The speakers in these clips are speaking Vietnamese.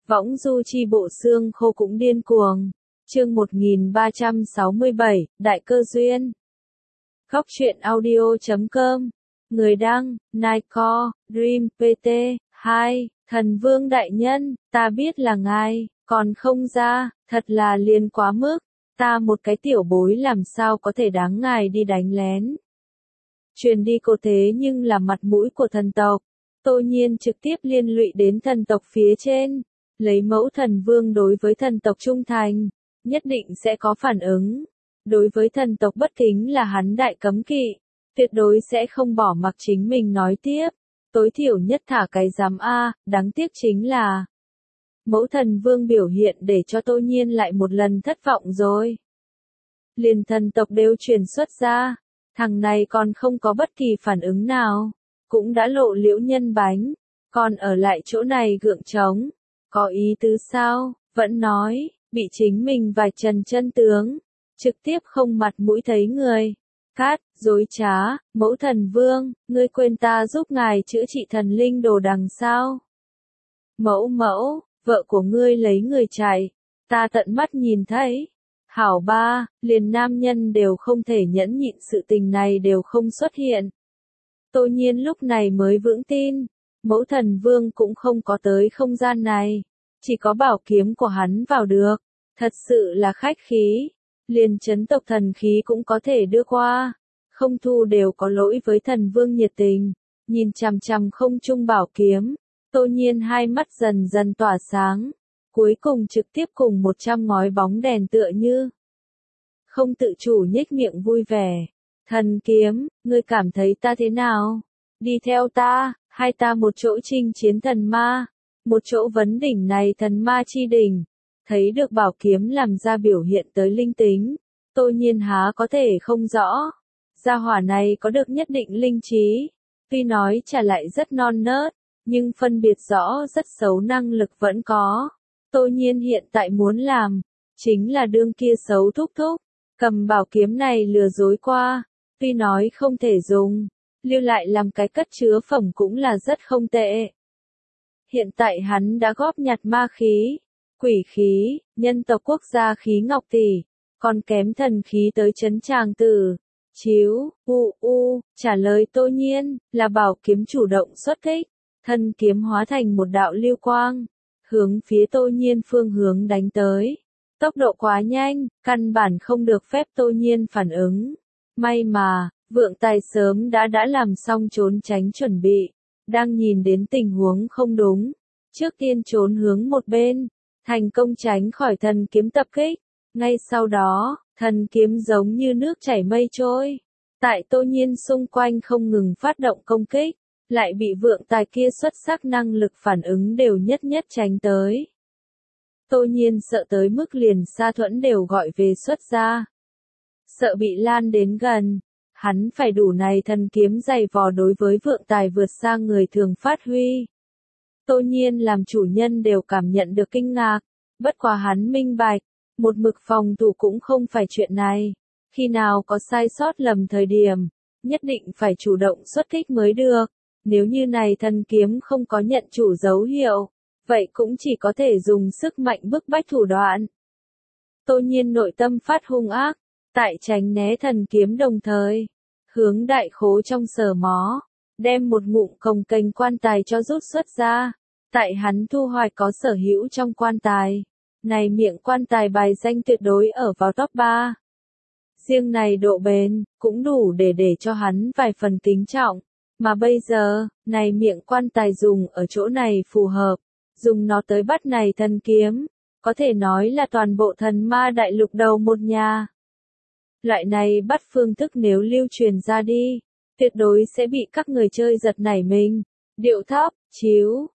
Võng du chi bộ xương khô cũng điên cuồng. Chương 1367, Đại cơ duyên. Góc truyện audio.com. Người đăng, Nightcore, Dream PT, 2, Thần Vương Đại Nhân, ta biết là ngài, còn không ra, thật là liền quá mức, ta một cái tiểu bối làm sao có thể đáng ngài đi đánh lén. Truyền đi cô thế nhưng là mặt mũi của thần tộc, Tô Nhiên trực tiếp liên lụy đến thần tộc phía trên, lấy mẫu thần vương đối với thần tộc trung thành, nhất định sẽ có phản ứng. Đối với thần tộc bất kính là hắn đại cấm kỵ, tuyệt đối sẽ không bỏ mặc chính mình nói tiếp, tối thiểu nhất thả cái dám a, đáng tiếc chính là mẫu thần vương biểu hiện để cho Tô Nhiên lại một lần thất vọng rồi. Liền thần tộc đều truyền xuất ra, thằng này còn không có bất kỳ phản ứng nào, cũng đã lộ liễu nhân bánh, còn ở lại chỗ này gượng trống, có ý tứ sao, vẫn nói, bị chính mình vạch trần chân tướng, trực tiếp không mặt mũi thấy người. Cát, dối trá, mẫu thần vương, ngươi quên ta giúp ngài chữa trị thần linh đồ đằng sao? Mẫu, vợ của ngươi lấy người chạy, ta tận mắt nhìn thấy. Hảo ba, liền nam nhân đều không thể nhẫn nhịn sự tình này đều không xuất hiện. Tô Nhiên lúc này mới vững tin, mẫu thần vương cũng không có tới không gian này, chỉ có bảo kiếm của hắn vào được, thật sự là khách khí. Liền chấn tộc thần khí cũng có thể đưa qua, không thu đều có lỗi với thần vương nhiệt tình, nhìn chằm chằm không trung bảo kiếm, Tô Nhiên hai mắt dần dần tỏa sáng, cuối cùng trực tiếp cùng 100 ngói bóng đèn tựa như. Không tự chủ nhếch miệng vui vẻ, thần kiếm, ngươi cảm thấy ta thế nào? Đi theo ta, hai ta một chỗ chinh chiến thần ma, một chỗ vấn đỉnh này thần ma chi đỉnh. Thấy được bảo kiếm làm ra biểu hiện tới linh tính, Tô Nhiên há có thể không rõ. Gia hỏa này có được nhất định linh trí, tuy nói trả lại rất non nớt, nhưng phân biệt rõ rất xấu năng lực vẫn có. Tô Nhiên hiện tại muốn làm, chính là đương kia xấu thúc thúc, cầm bảo kiếm này lừa dối qua, tuy nói không thể dùng, lưu lại làm cái cất chứa phẩm cũng là rất không tệ. Hiện tại hắn đã góp nhặt ma khí, quỷ khí, nhân tộc quốc gia khí ngọc tỷ, còn kém thần khí tới chấn tràng tử. Chiếu, trả lời Tô Nhiên, là bảo kiếm chủ động xuất kích, thân kiếm hóa thành một đạo lưu quang, hướng phía Tô Nhiên phương hướng đánh tới. Tốc độ quá nhanh, căn bản không được phép Tô Nhiên phản ứng. May mà, vượng tài sớm đã làm xong trốn tránh chuẩn bị, đang nhìn đến tình huống không đúng, trước tiên trốn hướng một bên. Thành công tránh khỏi thần kiếm tập kích, ngay sau đó, thần kiếm giống như nước chảy mây trôi, tại Tô Nhiên xung quanh không ngừng phát động công kích, lại bị vượng tài kia xuất sắc năng lực phản ứng đều nhất nhất tránh tới. Tô Nhiên sợ tới mức liền Sa Thuẫn đều gọi về xuất ra. Sợ bị lan đến gần, hắn phải đủ này thần kiếm dày vò đối với vượng tài vượt xa người thường phát huy. Tô Nhiên làm chủ nhân đều cảm nhận được kinh ngạc, bất quá hắn minh bạch, một mực phòng thủ cũng không phải chuyện này, khi nào có sai sót lầm thời điểm, nhất định phải chủ động xuất kích mới được, nếu như này thần kiếm không có nhận chủ dấu hiệu, vậy cũng chỉ có thể dùng sức mạnh bức bách thủ đoạn. Tô Nhiên nội tâm phát hung ác, tại tránh né thần kiếm đồng thời, hướng đại khố trong sở mó, đem một ngụm cồng kềnh quan tài cho rút xuất ra, tại hắn thu hoạch có sở hữu trong quan tài, này miệng quan tài bài danh tuyệt đối ở vào top 3. Riêng này độ bền, cũng đủ để cho hắn vài phần kính trọng, mà bây giờ, này miệng quan tài dùng ở chỗ này phù hợp, dùng nó tới bắt này thần kiếm, có thể nói là toàn bộ thần ma đại lục đầu một nhà. Loại này bắt phương thức nếu lưu truyền ra đi, tuyệt đối sẽ bị các người chơi giật nảy mình. Điệu thấp, chiếu,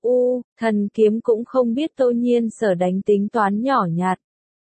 thần kiếm cũng không biết Tô Nhiên sở đánh tính toán nhỏ nhặt.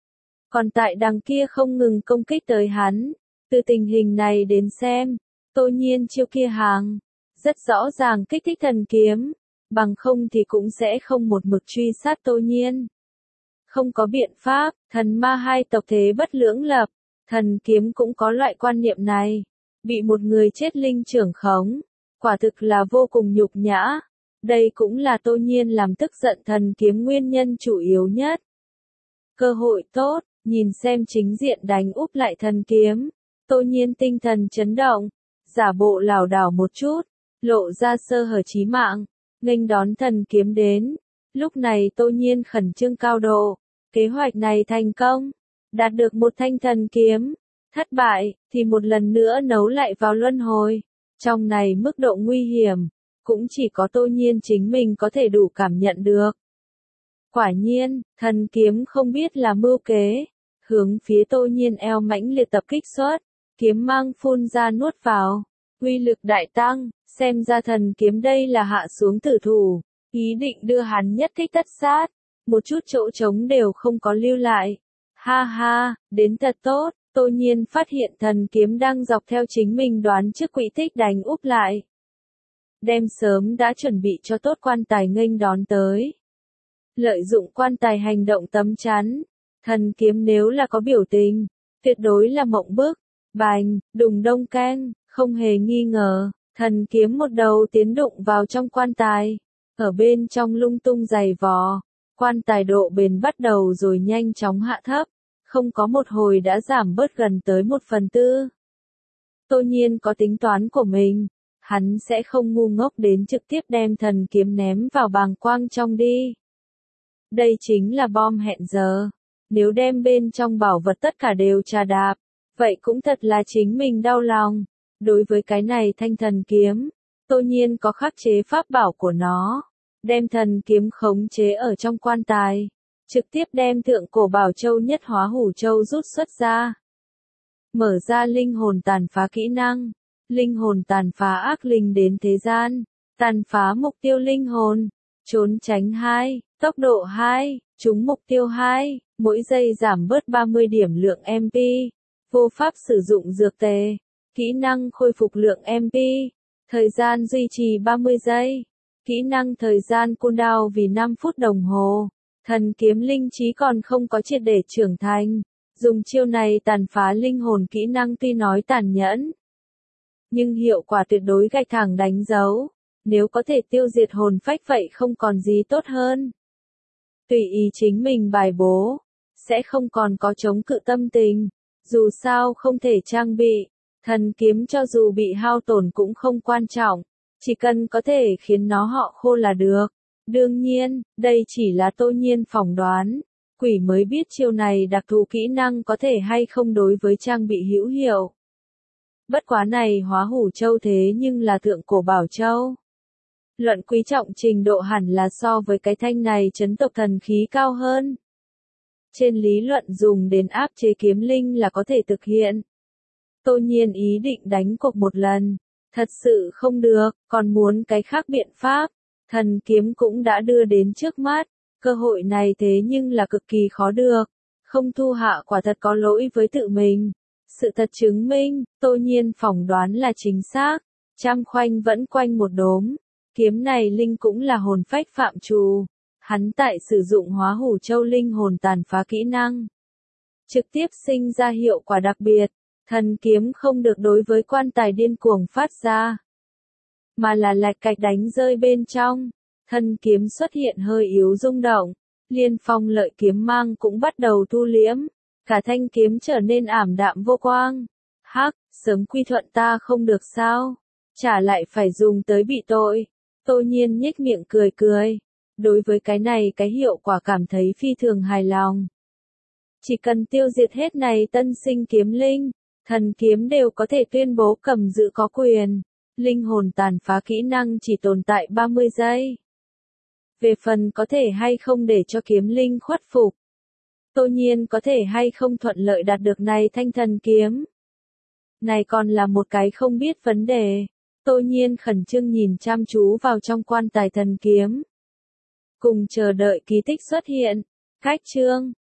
Còn tại đằng kia không ngừng công kích tới hắn, từ tình hình này đến xem, Tô Nhiên chiêu kia hàng, rất rõ ràng kích thích thần kiếm, bằng không thì cũng sẽ không một mực truy sát Tô Nhiên. Không có biện pháp, thần ma hai tộc thế bất lưỡng lập, thần kiếm cũng có loại quan niệm này, bị một người chết linh trưởng khống. Quả thực là vô cùng nhục nhã. Đây cũng là Tô Nhiên làm tức giận thần kiếm nguyên nhân chủ yếu nhất. Cơ hội tốt, nhìn xem chính diện đánh úp lại thần kiếm. Tô Nhiên tinh thần chấn động, giả bộ lảo đảo một chút, lộ ra sơ hở chí mạng, nghênh đón thần kiếm đến. Lúc này Tô Nhiên khẩn trương cao độ, kế hoạch này thành công, đạt được một thanh thần kiếm. Thất bại, thì một lần nữa nấu lại vào luân hồi. Trong này mức độ nguy hiểm, cũng chỉ có Tô Nhiên chính mình có thể đủ cảm nhận được. Quả nhiên, thần kiếm không biết là mưu kế, hướng phía Tô Nhiên eo mãnh liệt tập kích xuất, kiếm mang phun ra nuốt vào, uy lực đại tăng, xem ra thần kiếm đây là hạ xuống tử thủ, ý định đưa hắn nhất kích tất sát, một chút chỗ trống đều không có lưu lại. Ha ha, đến thật tốt. Tô Nhiên phát hiện thần kiếm đang dọc theo chính mình đoán trước quỹ tích đánh úp lại. Đem sớm đã chuẩn bị cho tốt quan tài nghênh đón tới. Lợi dụng quan tài hành động tấm chắn. Thần kiếm nếu là có biểu tình, tuyệt đối là mộng bức. Bành, đùng đông keng, không hề nghi ngờ, thần kiếm một đầu tiến đụng vào trong quan tài. Ở bên trong lung tung giày vò, quan tài độ bền bắt đầu rồi nhanh chóng hạ thấp. Không có một hồi đã giảm bớt gần tới 1/4. Tô Nhiên có tính toán của mình, hắn sẽ không ngu ngốc đến trực tiếp đem thần kiếm ném vào bàng quang trong đi. Đây chính là bom hẹn giờ, nếu đem bên trong bảo vật tất cả đều trà đạp, vậy cũng thật là chính mình đau lòng. Đối với cái này thanh thần kiếm, Tô Nhiên có khắc chế pháp bảo của nó, đem thần kiếm khống chế ở trong quan tài. Trực tiếp đem thượng cổ bảo châu nhất hóa hủ châu rút xuất ra. Mở ra linh hồn tàn phá kỹ năng. Linh hồn tàn phá ác linh đến thế gian. Tàn phá mục tiêu linh hồn. Trốn tránh 2, tốc độ 2, trúng mục tiêu 2, mỗi giây giảm bớt 30 điểm lượng MP. Vô pháp sử dụng dược tề. Kỹ năng khôi phục lượng MP. Thời gian duy trì 30 giây. Kỹ năng thời gian cooldown vì 5 phút đồng hồ. Thần kiếm linh trí còn không có triệt để trưởng thành, dùng chiêu này tàn phá linh hồn kỹ năng tuy nói tàn nhẫn, nhưng hiệu quả tuyệt đối gạch thẳng đánh dấu, nếu có thể tiêu diệt hồn phách vậy không còn gì tốt hơn. Tùy ý chính mình bài bố, sẽ không còn có chống cự tâm tình, dù sao không thể trang bị, thần kiếm cho dù bị hao tổn cũng không quan trọng, chỉ cần có thể khiến nó họ khô là được. Đương nhiên, đây chỉ là Tô Nhiên phỏng đoán, quỷ mới biết chiêu này đặc thù kỹ năng có thể hay không đối với trang bị hữu hiệu. Bất quá này hóa hủ châu thế nhưng là thượng cổ bảo châu. Luận quý trọng trình độ hẳn là so với cái thanh này chấn tộc thần khí cao hơn. Trên lý luận dùng đến áp chế kiếm linh là có thể thực hiện. Tô Nhiên ý định đánh cuộc một lần, thật sự không được, còn muốn cái khác biện pháp. Thần kiếm cũng đã đưa đến trước mắt, cơ hội này thế nhưng là cực kỳ khó được, không thu hạ quả thật có lỗi với tự mình. Sự thật chứng minh, Tô Nhiên phỏng đoán là chính xác, trăm khoanh vẫn quanh một đốm, kiếm này linh cũng là hồn phách phạm trù, hắn tại sử dụng hóa hủ châu linh hồn tàn phá kỹ năng, trực tiếp sinh ra hiệu quả đặc biệt, thần kiếm không được đối với quan tài điên cuồng phát ra. Mà là lạch cạch đánh rơi bên trong, thân kiếm xuất hiện hơi yếu rung động, liên phong lợi kiếm mang cũng bắt đầu thu liễm, cả thanh kiếm trở nên ảm đạm vô quang. Hắc, sớm quy thuận ta không được sao, trả lại phải dùng tới bị tội. Tô Nhiên nhếch miệng cười cười, đối với cái này cái hiệu quả cảm thấy phi thường hài lòng. Chỉ cần tiêu diệt hết này tân sinh kiếm linh, thần kiếm đều có thể tuyên bố cầm giữ có quyền. Linh hồn tàn phá kỹ năng chỉ tồn tại 30 giây. Về phần có thể hay không để cho kiếm linh khuất phục, Tô Nhiên có thể hay không thuận lợi đạt được này thanh thần kiếm. Này còn là một cái không biết vấn đề. Tô Nhiên khẩn trương nhìn chăm chú vào trong quan tài thần kiếm. Cùng chờ đợi kỳ tích xuất hiện. Cách chương